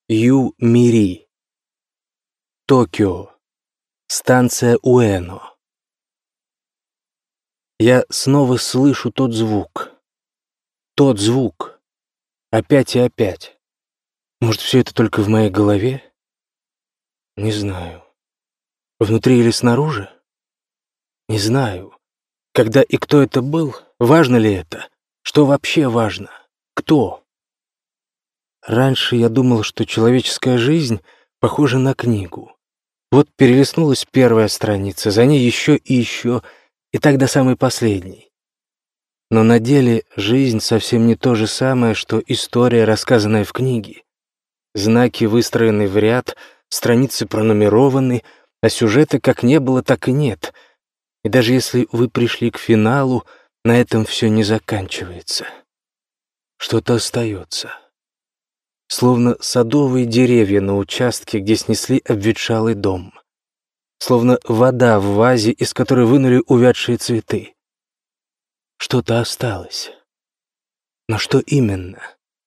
Ю-Мири. Токио. Станция Уэно. Я снова слышу тот звук. Тот звук. Опять и опять. Может, все это только в моей голове? Не знаю. Внутри или снаружи? Не знаю. Когда и кто это был? Важно ли это? Что вообще важно? Кто? Раньше я думал, что человеческая жизнь похожа на книгу. Вот перелистнулась первая страница, за ней еще, и так до самой последней. Но на деле жизнь совсем не то же самое, что история, рассказанная в книге. Знаки выстроены в ряд, страницы пронумерованы, а сюжета как не было, так и нет. И даже если вы пришли к финалу, на этом все не заканчивается. Что-то остается. Словно садовые деревья на участке, где снесли обветшалый дом. Словно вода в вазе, из которой вынули увядшие цветы. Что-то осталось. Но что именно?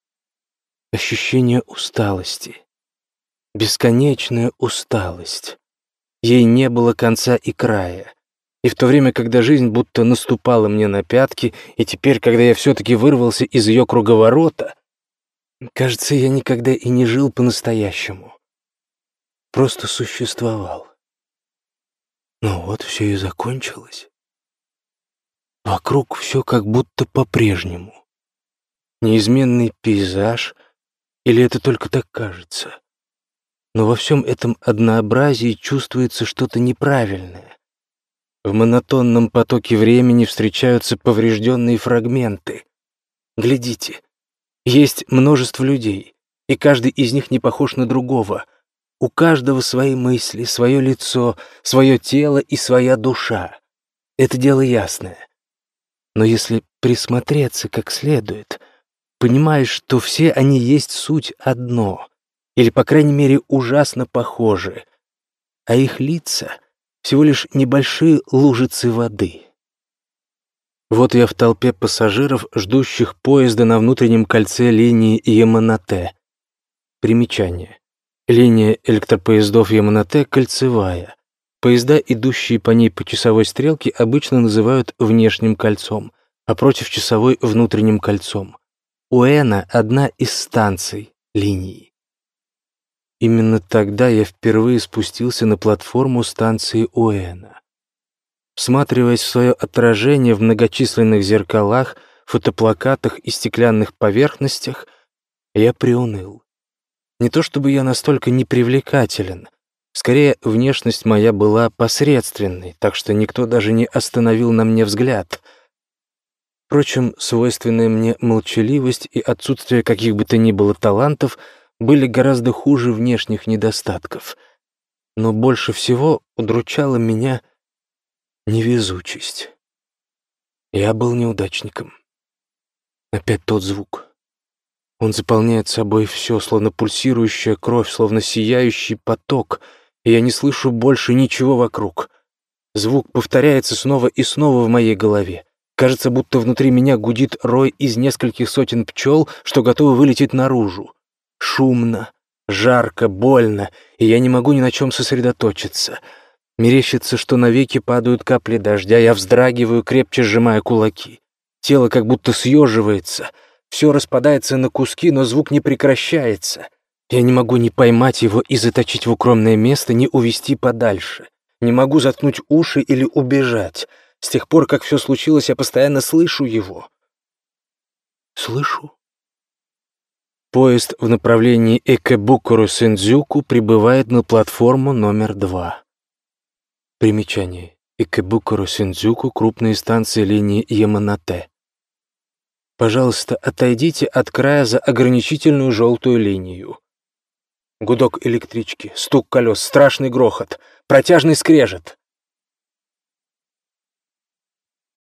Ощущение усталости. Бесконечная усталость. Ей не было конца и края. И в то время, когда жизнь будто наступала мне на пятки, и теперь, когда я все-таки вырвался из ее круговорота, кажется, я никогда и не жил по-настоящему. Просто существовал. Но вот все и закончилось. Вокруг все как будто по-прежнему. Неизменный пейзаж, или это только так кажется? Но во всем этом однообразии чувствуется что-то неправильное. В монотонном потоке времени встречаются поврежденные фрагменты. Глядите, есть множество людей, и каждый из них не похож на другого. У каждого свои мысли, свое лицо, свое тело и своя душа. Это дело ясное. Но если присмотреться как следует, понимаешь, что все они есть суть одно, или, по крайней мере, ужасно похожи, а их лица — всего лишь небольшие лужицы воды. Вот я в толпе пассажиров, ждущих поезда на внутреннем кольце линии Яманате. Примечание. Линия электропоездов Яманате кольцевая. Поезда, идущие по ней по часовой стрелке, обычно называют внешним кольцом, а против часовой — внутренним кольцом. Уэно — одна из станций линии. Именно тогда я впервые спустился на платформу станции Уэно. Всматриваясь в свое отражение в многочисленных зеркалах, фотоплакатах и стеклянных поверхностях, я приуныл. Не то чтобы я настолько непривлекателен, скорее, внешность моя была посредственной, так что никто даже не остановил на мне взгляд. Впрочем, свойственная мне молчаливость и отсутствие каких бы то ни было талантов были гораздо хуже внешних недостатков. Но больше всего удручала меня невезучесть. Я был неудачником. Опять тот звук. Он заполняет собой все, словно пульсирующая кровь, словно сияющий поток, и я не слышу больше ничего вокруг. Звук повторяется снова и снова в моей голове. Кажется, будто внутри меня гудит рой из нескольких сотен пчел, что готовы вылететь наружу. Шумно, жарко, больно, и я не могу ни на чем сосредоточиться. Мерещится, что навеки падают капли дождя, я вздрагиваю, крепче сжимая кулаки. Тело как будто съеживается, все распадается на куски, но звук не прекращается. Я не могу ни поймать его и заточить в укромное место, ни увести подальше. Не могу заткнуть уши или убежать. С тех пор, как все случилось, я постоянно слышу его. Слышу. Поезд в направлении Экэбукуро-Сэндзюку прибывает на платформу номер 2. Примечание. Экэбукуро-Сэндзюку — крупные станции линии Яманате. Пожалуйста, отойдите от края за ограничительную желтую линию. Гудок электрички, стук колес, страшный грохот, протяжный скрежет.